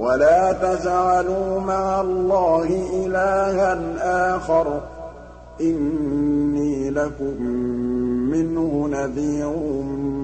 وَلَا تَجْعَلُوا مَعَ اللَّهِ إِلَٰهًا آخَرَ ۖ إِنِّي لَكُم مِّنْهُ نَذِيرٌ